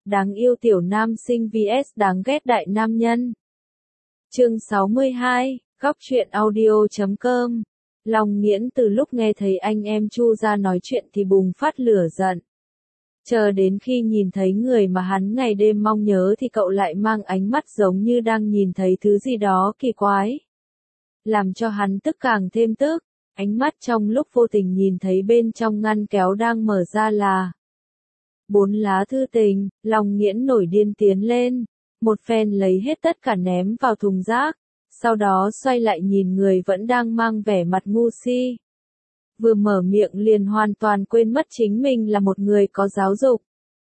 Đáng yêu tiểu nam sinh vs đáng ghét đại nam nhân. Chương 62, góc truyện audio.com. Long Nghiễn từ lúc nghe thấy anh em Chu ra nói chuyện thì bùng phát lửa giận. Chờ đến khi nhìn thấy người mà hắn ngày đêm mong nhớ thì cậu lại mang ánh mắt giống như đang nhìn thấy thứ gì đó kỳ quái. Làm cho hắn tức càng thêm tức, ánh mắt trong lúc vô tình nhìn thấy bên trong ngăn kéo đang mở ra là 4 lá thư tình. Long Nghiễn nổi điên tiến lên, một phen lấy hết tất cả ném vào thùng rác, sau đó xoay lại nhìn người vẫn đang mang vẻ mặt ngu si. Vừa mở miệng liền hoàn toàn quên mất chính mình là một người có giáo dục.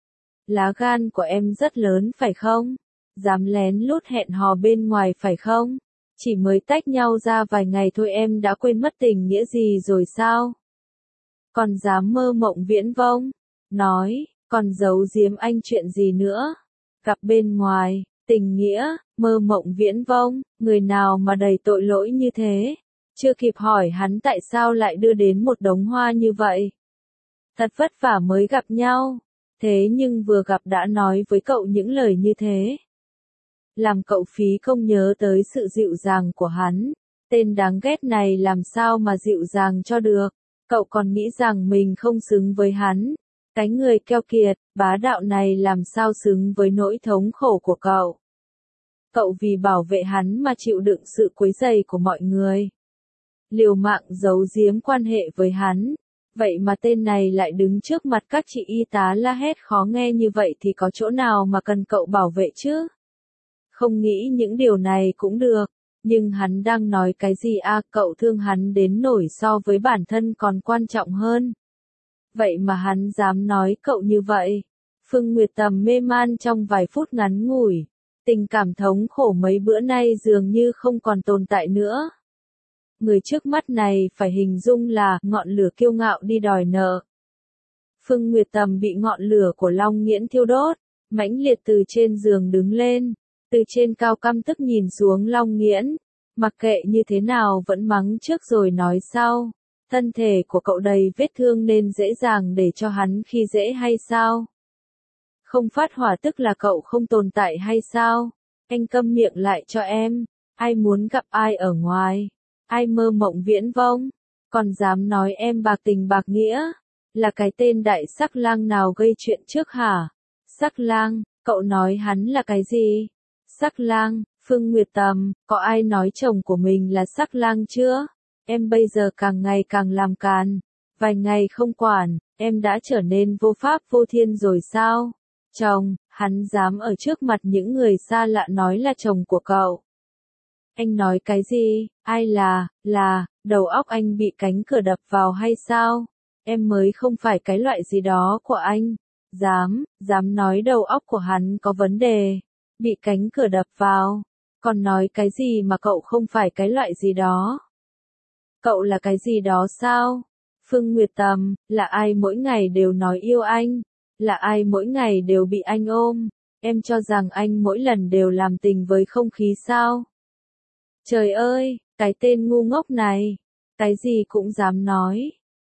Lá gan của em rất lớn phải không? Dám lén lút hẹn hò bên ngoài phải không? Chỉ mới tách nhau ra vài ngày thôi em đã quên mất tình nghĩa gì rồi sao? Còn dám mơ mộng viễn vông? Nói, còn giấu giếm anh chuyện gì nữa? Gặp bên ngoài, tình nghĩa, mơ mộng viễn vông, người nào mà đầy tội lỗi như thế? Chưa kịp hỏi hắn tại sao lại đưa đến một đống hoa như vậy. Thật vất vả mới gặp nhau, thế nhưng vừa gặp đã nói với cậu những lời như thế. Làm cậu phí không nhớ tới sự dịu dàng của hắn, tên đáng ghét này làm sao mà dịu dàng cho được, cậu còn nghĩ rằng mình không xứng với hắn. Cái người keo kiệt, bá đạo này làm sao xứng với nỗi thống khổ của cậu. Cậu vì bảo vệ hắn mà chịu đựng sự quấy rầy của mọi người. Liều mạng giấu giếm quan hệ với hắn, vậy mà tên này lại đứng trước mặt các chị y tá la hét khó nghe như vậy thì có chỗ nào mà cần cậu bảo vệ chứ? Không nghĩ những điều này cũng được, nhưng hắn đang nói cái gì à, cậu thương hắn đến nổi so với bản thân còn quan trọng hơn. Vậy mà hắn dám nói cậu như vậy. Phương Nguyệt Tầm mê man trong vài phút ngắn ngủi, tình cảm thống khổ mấy bữa nay dường như không còn tồn tại nữa. Người trước mắt này phải hình dung là ngọn lửa kiêu ngạo đi đòi nợ. Phương Nguyệt Tầm bị ngọn lửa của Long Nghiễn thiêu đốt, mãnh liệt từ trên giường đứng lên, từ trên cao căm tức nhìn xuống Long Nghiễn, mặc kệ như thế nào vẫn mắng trước rồi nói sau. Thân thể của cậu đầy vết thương nên dễ dàng để cho hắn khi dễ hay sao? Không phát hỏa tức là cậu không tồn tại hay sao? Anh câm miệng lại cho em, ai muốn gặp ai ở ngoài? Ai mơ mộng viễn vông, còn dám nói em bạc tình bạc nghĩa, là cái tên đại sắc lang nào gây chuyện trước hả? Sắc lang, cậu nói hắn là cái gì? Sắc lang, Phương Nguyệt Tầm, có ai nói chồng của mình là sắc lang chưa? Em bây giờ càng ngày càng làm càn, vài ngày không quản, em đã trở nên vô pháp vô thiên rồi sao? Chồng, hắn dám ở trước mặt những người xa lạ nói là chồng của cậu. Anh nói cái gì? Ai là, đầu óc anh bị cánh cửa đập vào hay sao? Em mới không phải cái loại gì đó của anh. Dám nói đầu óc của hắn có vấn đề. Bị cánh cửa đập vào. Còn nói cái gì mà cậu không phải cái loại gì đó? Cậu là cái gì đó sao? Phương Nguyệt Tầm, là ai mỗi ngày đều nói yêu anh? Là ai mỗi ngày đều bị anh ôm? Em cho rằng anh mỗi lần đều làm tình với không khí sao? Trời ơi, cái tên ngu ngốc này, cái gì cũng dám nói.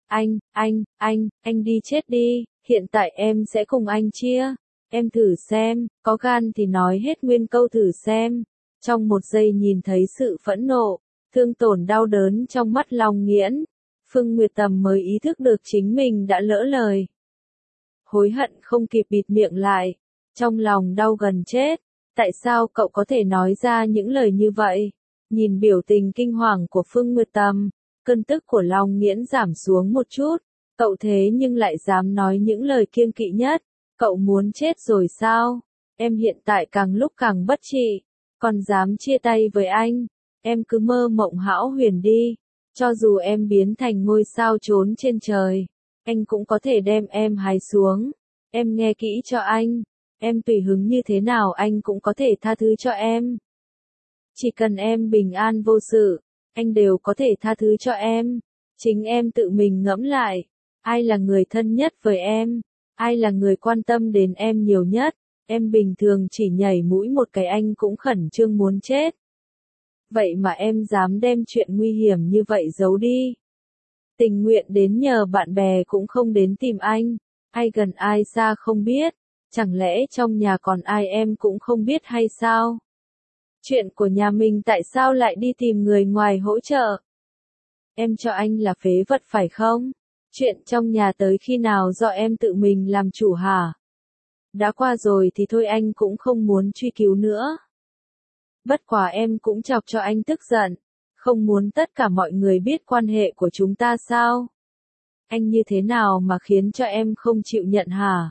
Anh đi chết đi, hiện tại em sẽ cùng anh chia. Em thử xem, có gan thì nói hết nguyên câu thử xem. Trong một giây nhìn thấy sự phẫn nộ, thương tổn đau đớn trong mắt Long Nghiễn, Phương Nguyệt Tầm mới ý thức được chính mình đã lỡ lời. Hối hận không kịp bịt miệng lại, trong lòng đau gần chết. Tại sao cậu có thể nói ra những lời như vậy? Nhìn biểu tình kinh hoàng của Phương Nguyệt Tầm, cơn tức của Long Nghiễn giảm xuống một chút. Cậu thế nhưng lại dám nói những lời kiêng kỵ nhất. Cậu muốn chết rồi sao? Em hiện tại càng lúc càng bất trị, còn dám chia tay với anh. Em cứ mơ mộng hão huyền đi. Cho dù em biến thành ngôi sao trốn trên trời, anh cũng có thể đem em hái xuống. Em nghe kỹ cho anh. Em tùy hứng như thế nào anh cũng có thể tha thứ cho em. Chỉ cần em bình an vô sự, anh đều có thể tha thứ cho em. Chính em tự mình ngẫm lại, ai là người thân nhất với em? Ai là người quan tâm đến em nhiều nhất? Em bình thường chỉ nhảy mũi một cái anh cũng khẩn trương muốn chết. Vậy mà em dám đem chuyện nguy hiểm như vậy giấu đi. Tình nguyện đến nhờ bạn bè cũng không đến tìm anh. Ai gần ai xa không biết. Chẳng lẽ trong nhà còn ai em cũng không biết hay sao? Chuyện của nhà mình tại sao lại đi tìm người ngoài hỗ trợ? Em cho anh là phế vật phải không? Chuyện trong nhà tới khi nào do em tự mình làm chủ hả? Đã qua rồi thì thôi, anh cũng không muốn truy cứu nữa. Bất quá em cũng chọc cho anh tức giận. Không muốn tất cả mọi người biết quan hệ của chúng ta sao? Anh như thế nào mà khiến cho em không chịu nhận hả?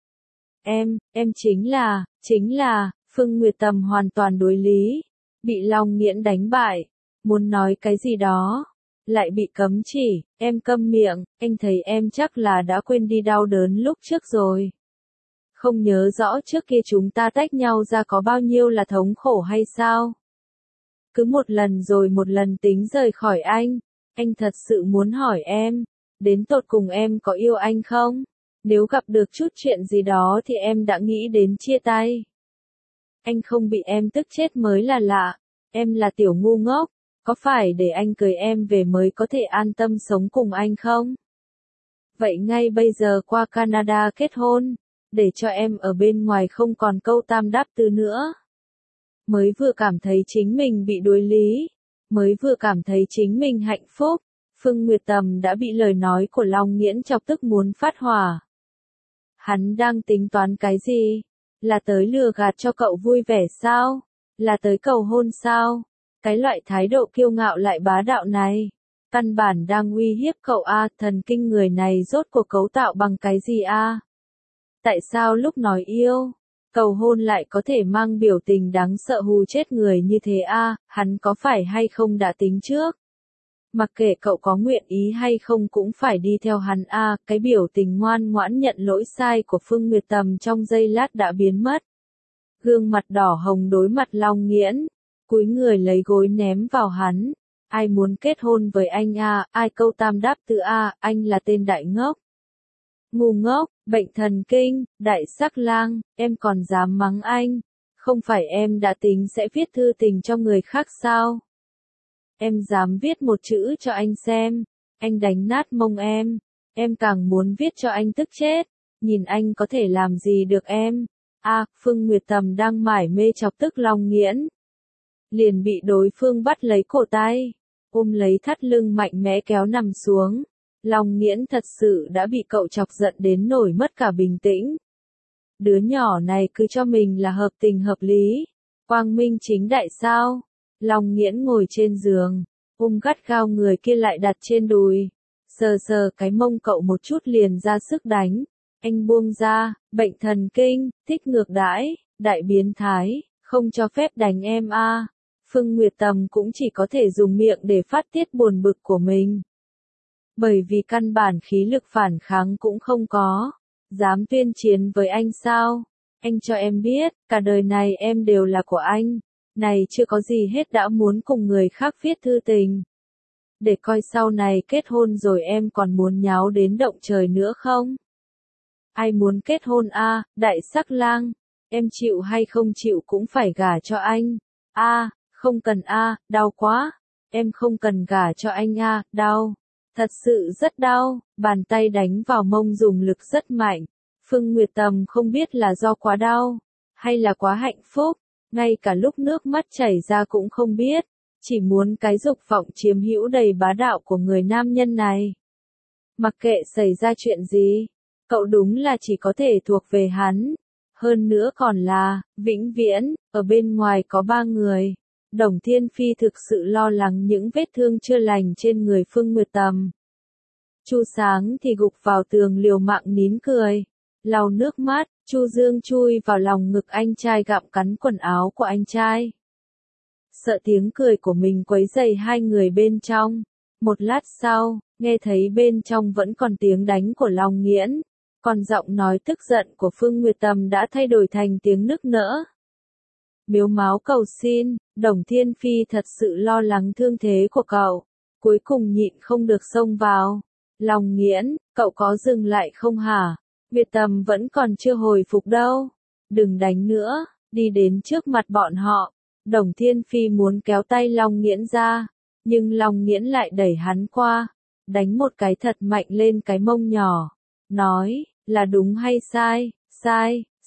Em chính là, Phương Nguyệt Tầm hoàn toàn đối lý. Bị Long Nghiễn đánh bại. Muốn nói cái gì đó. Lại bị cấm chỉ, em câm miệng, anh thấy em chắc là đã quên đi đau đớn lúc trước rồi. Không nhớ rõ trước kia chúng ta tách nhau ra có bao nhiêu là thống khổ hay sao? Cứ một lần rồi một lần tính rời khỏi anh thật sự muốn hỏi em, đến tột cùng em có yêu anh không? Nếu gặp được chút chuyện gì đó thì em đã nghĩ đến chia tay. Anh không bị em tức chết mới là lạ, em là tiểu ngu ngốc, có phải để anh cưới em về mới có thể an tâm sống cùng anh không? Vậy ngay bây giờ qua Canada kết hôn, để cho em ở bên ngoài không còn câu tam đáp tư nữa. Mới vừa cảm thấy chính mình bị đối lý, mới vừa cảm thấy chính mình hạnh phúc, Phương Nguyệt Tầm đã bị lời nói của Long Nghiễn chọc tức muốn phát hỏa. Hắn đang tính toán cái gì? Là tới lừa gạt cho cậu vui vẻ sao? Là tới cầu hôn sao? Cái loại thái độ kiêu ngạo lại bá đạo này, căn bản đang uy hiếp cậu a, thần kinh người này rốt cuộc cấu tạo bằng cái gì a? Tại sao lúc nói yêu, cầu hôn lại có thể mang biểu tình đáng sợ hù chết người như thế a? Hắn có phải hay không đã tính trước? Mặc kệ cậu có nguyện ý hay không cũng phải đi theo hắn a. Cái biểu tình ngoan ngoãn nhận lỗi sai của Phương Nguyệt Tầm trong giây lát đã biến mất. Gương mặt đỏ hồng đối mặt Long Nghiễn, cúi người lấy gối ném vào hắn. Ai muốn kết hôn với anh a? Ai câu tam đáp tư a? Anh là tên đại ngốc. Ngu ngốc, bệnh thần kinh, đại sắc lang, em còn dám mắng anh? Không phải em đã tính sẽ viết thư tình cho người khác sao? Em dám viết một chữ cho anh xem, anh đánh nát mông em càng muốn viết cho anh tức chết, nhìn anh có thể làm gì được em. Phương Nguyệt Tầm đang mải mê chọc tức Long Nghiễn. Liền bị đối phương bắt lấy cổ tay, ôm lấy thắt lưng mạnh mẽ kéo nằm xuống. Long Nghiễn thật sự đã bị cậu chọc giận đến nổi mất cả bình tĩnh. Đứa nhỏ này cứ cho mình là hợp tình hợp lý, quang minh chính đại sao? Long Nghiễn ngồi trên giường, ôm gắt gao người kia lại đặt trên đùi, sờ sờ cái mông cậu một chút liền ra sức đánh. Anh buông ra, bệnh thần kinh, thích ngược đãi, đại biến thái, không cho phép đánh em a. Phương Nguyệt Tầm cũng chỉ có thể dùng miệng để phát tiết buồn bực của mình. Bởi vì căn bản khí lực phản kháng cũng không có. Dám tuyên chiến với anh sao? Anh cho em biết, cả đời này em đều là của anh. Này chưa có gì hết đã muốn cùng người khác viết thư tình. Để coi sau này kết hôn rồi em còn muốn nháo đến động trời nữa không? Ai muốn kết hôn a? Đại sắc lang, em chịu hay không chịu cũng phải gả cho anh. Không cần đau quá. Em không cần gả cho anh đau. Thật sự rất đau, bàn tay đánh vào mông dùng lực rất mạnh. Phương Nguyệt Tầm không biết là do quá đau, hay là quá hạnh phúc, ngay cả lúc nước mắt chảy ra cũng không biết, chỉ muốn cái dục vọng chiếm hữu đầy bá đạo của người nam nhân này. Mặc kệ xảy ra chuyện gì, cậu đúng là chỉ có thể thuộc về hắn. Hơn nữa còn là, vĩnh viễn, ở bên ngoài có 3 người. Đồng Thiên Phi thực sự lo lắng những vết thương chưa lành trên người Phương Nguyệt Tầm. Chu Sáng thì gục vào tường liều mạng nín cười, lau nước mắt. Chu Dương chui vào lòng ngực anh trai gặm cắn quần áo của anh trai. Sợ tiếng cười của mình quấy rầy hai người bên trong. Một lát sau, nghe thấy bên trong vẫn còn tiếng đánh của Long Nghiễn, còn giọng nói tức giận của Phương Nguyệt Tầm đã thay đổi thành tiếng nức nở. Miếu máu cầu xin, Đồng Thiên Phi thật sự lo lắng thương thế của cậu, cuối cùng nhịn không được xông vào. Long Nghiễn, cậu có dừng lại không hả? Nguyệt Tầm vẫn còn chưa hồi phục đâu. Đừng đánh nữa, đi đến trước mặt bọn họ. Đồng Thiên Phi muốn kéo tay Long Nghiễn ra, nhưng Long Nghiễn lại đẩy hắn qua, đánh một cái thật mạnh lên cái mông nhỏ. Nói, là đúng hay sai,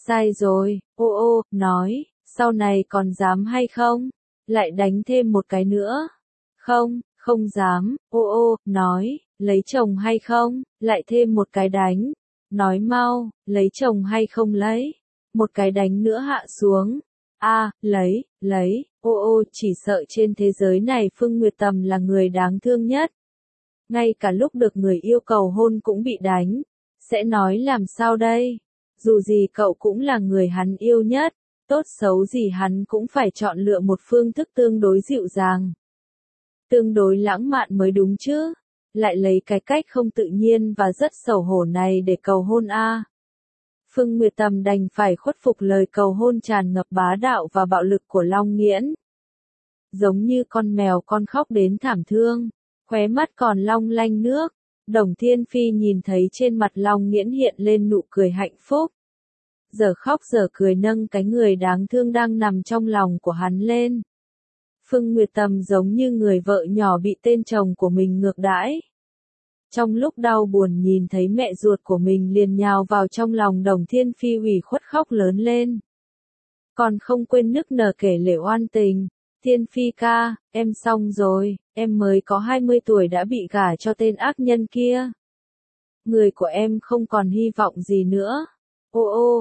sai rồi, ô, nói, sau này còn dám hay không? Lại đánh thêm một cái nữa. Không dám, ô, nói, lấy chồng hay không? Lại thêm một cái đánh. Nói mau, lấy chồng hay không lấy? Một cái đánh nữa hạ xuống. Lấy, ô, chỉ sợ trên thế giới này Phương Nguyệt Tầm là người đáng thương nhất. Ngay cả lúc được người yêu cầu hôn cũng bị đánh. Sẽ nói làm sao đây? Dù gì cậu cũng là người hắn yêu nhất, tốt xấu gì hắn cũng phải chọn lựa một phương thức tương đối dịu dàng. Tương đối lãng mạn mới đúng chứ. Lại lấy cái cách không tự nhiên và rất xấu hổ này để cầu hôn a. Phương Nguyệt Tầm đành phải khuất phục lời cầu hôn tràn ngập bá đạo và bạo lực của Long Nghiễn. Giống như con mèo con khóc đến thảm thương, khóe mắt còn long lanh nước. Đồng Thiên Phi nhìn thấy trên mặt Long Nghiễn hiện lên nụ cười hạnh phúc. Giờ khóc giờ cười nâng cái người đáng thương đang nằm trong lòng của hắn lên. Phương Nguyệt Tầm giống như người vợ nhỏ bị tên chồng của mình ngược đãi. Trong lúc đau buồn nhìn thấy mẹ ruột của mình liền nhào vào trong lòng Đồng Thiên Phi ủy khuất khóc lớn lên. Còn không quên nức nở kể lể oan tình. Thiên Phi ca, em xong rồi, em mới có 20 tuổi đã bị gả cho tên ác nhân kia. Người của em không còn hy vọng gì nữa. Ô,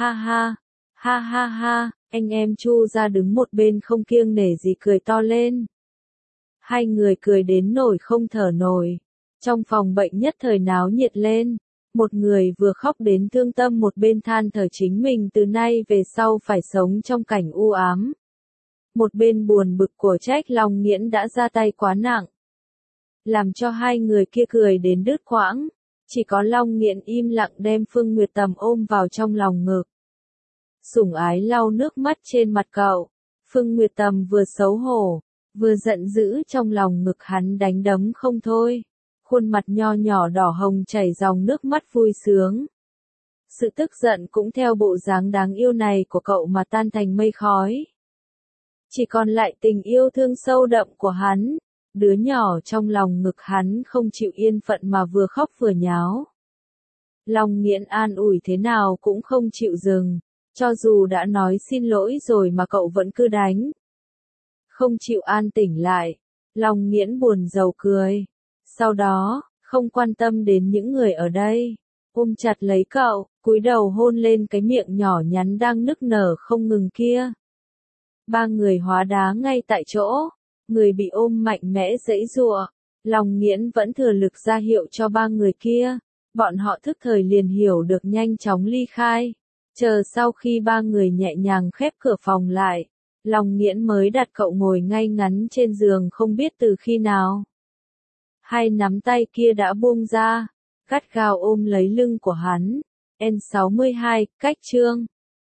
ha, anh em Chu ra đứng một bên không kiêng nể gì cười to lên. Hai người cười đến nổi không thở nổi. Trong phòng bệnh nhất thời náo nhiệt lên. Một người vừa khóc đến thương tâm một bên than thở chính mình từ nay về sau phải sống trong cảnh u ám. Một bên buồn bực của trách Long Nghiễn đã ra tay quá nặng. Làm cho hai người kia cười đến đứt quãng. Chỉ có Long Nghiễn im lặng đem Phương Nguyệt Tầm ôm vào trong lòng ngực. Sủng ái lau nước mắt trên mặt cậu. Phương Nguyệt Tầm vừa xấu hổ, vừa giận dữ trong lòng ngực hắn đánh đấm không thôi. Khuôn mặt nho nhỏ đỏ hồng chảy dòng nước mắt vui sướng. Sự tức giận cũng theo bộ dáng đáng yêu này của cậu mà tan thành mây khói. Chỉ còn lại tình yêu thương sâu đậm của hắn. Đứa nhỏ trong lòng ngực hắn không chịu yên phận mà vừa khóc vừa nháo. Long Nghiễn an ủi thế nào cũng không chịu dừng. Cho dù đã nói xin lỗi rồi mà cậu vẫn cứ đánh. Không chịu an tĩnh lại. Long Nghiễn buồn rầu cười. Sau đó, không quan tâm đến những người ở đây. Ôm chặt lấy cậu, cúi đầu hôn lên cái miệng nhỏ nhắn đang nức nở không ngừng kia. Ba người hóa đá ngay tại chỗ. Người bị ôm mạnh mẽ giãy giụa. Long Nghiễn vẫn thừa lực ra hiệu cho ba người kia. Bọn họ thức thời liền hiểu được nhanh chóng ly khai. Chờ sau khi ba người nhẹ nhàng khép cửa phòng lại. Long Nghiễn mới đặt cậu ngồi ngay ngắn trên giường không biết từ khi nào. Hai nắm tay kia đã buông ra. Gắt gao ôm lấy lưng của hắn. N62, cách chương.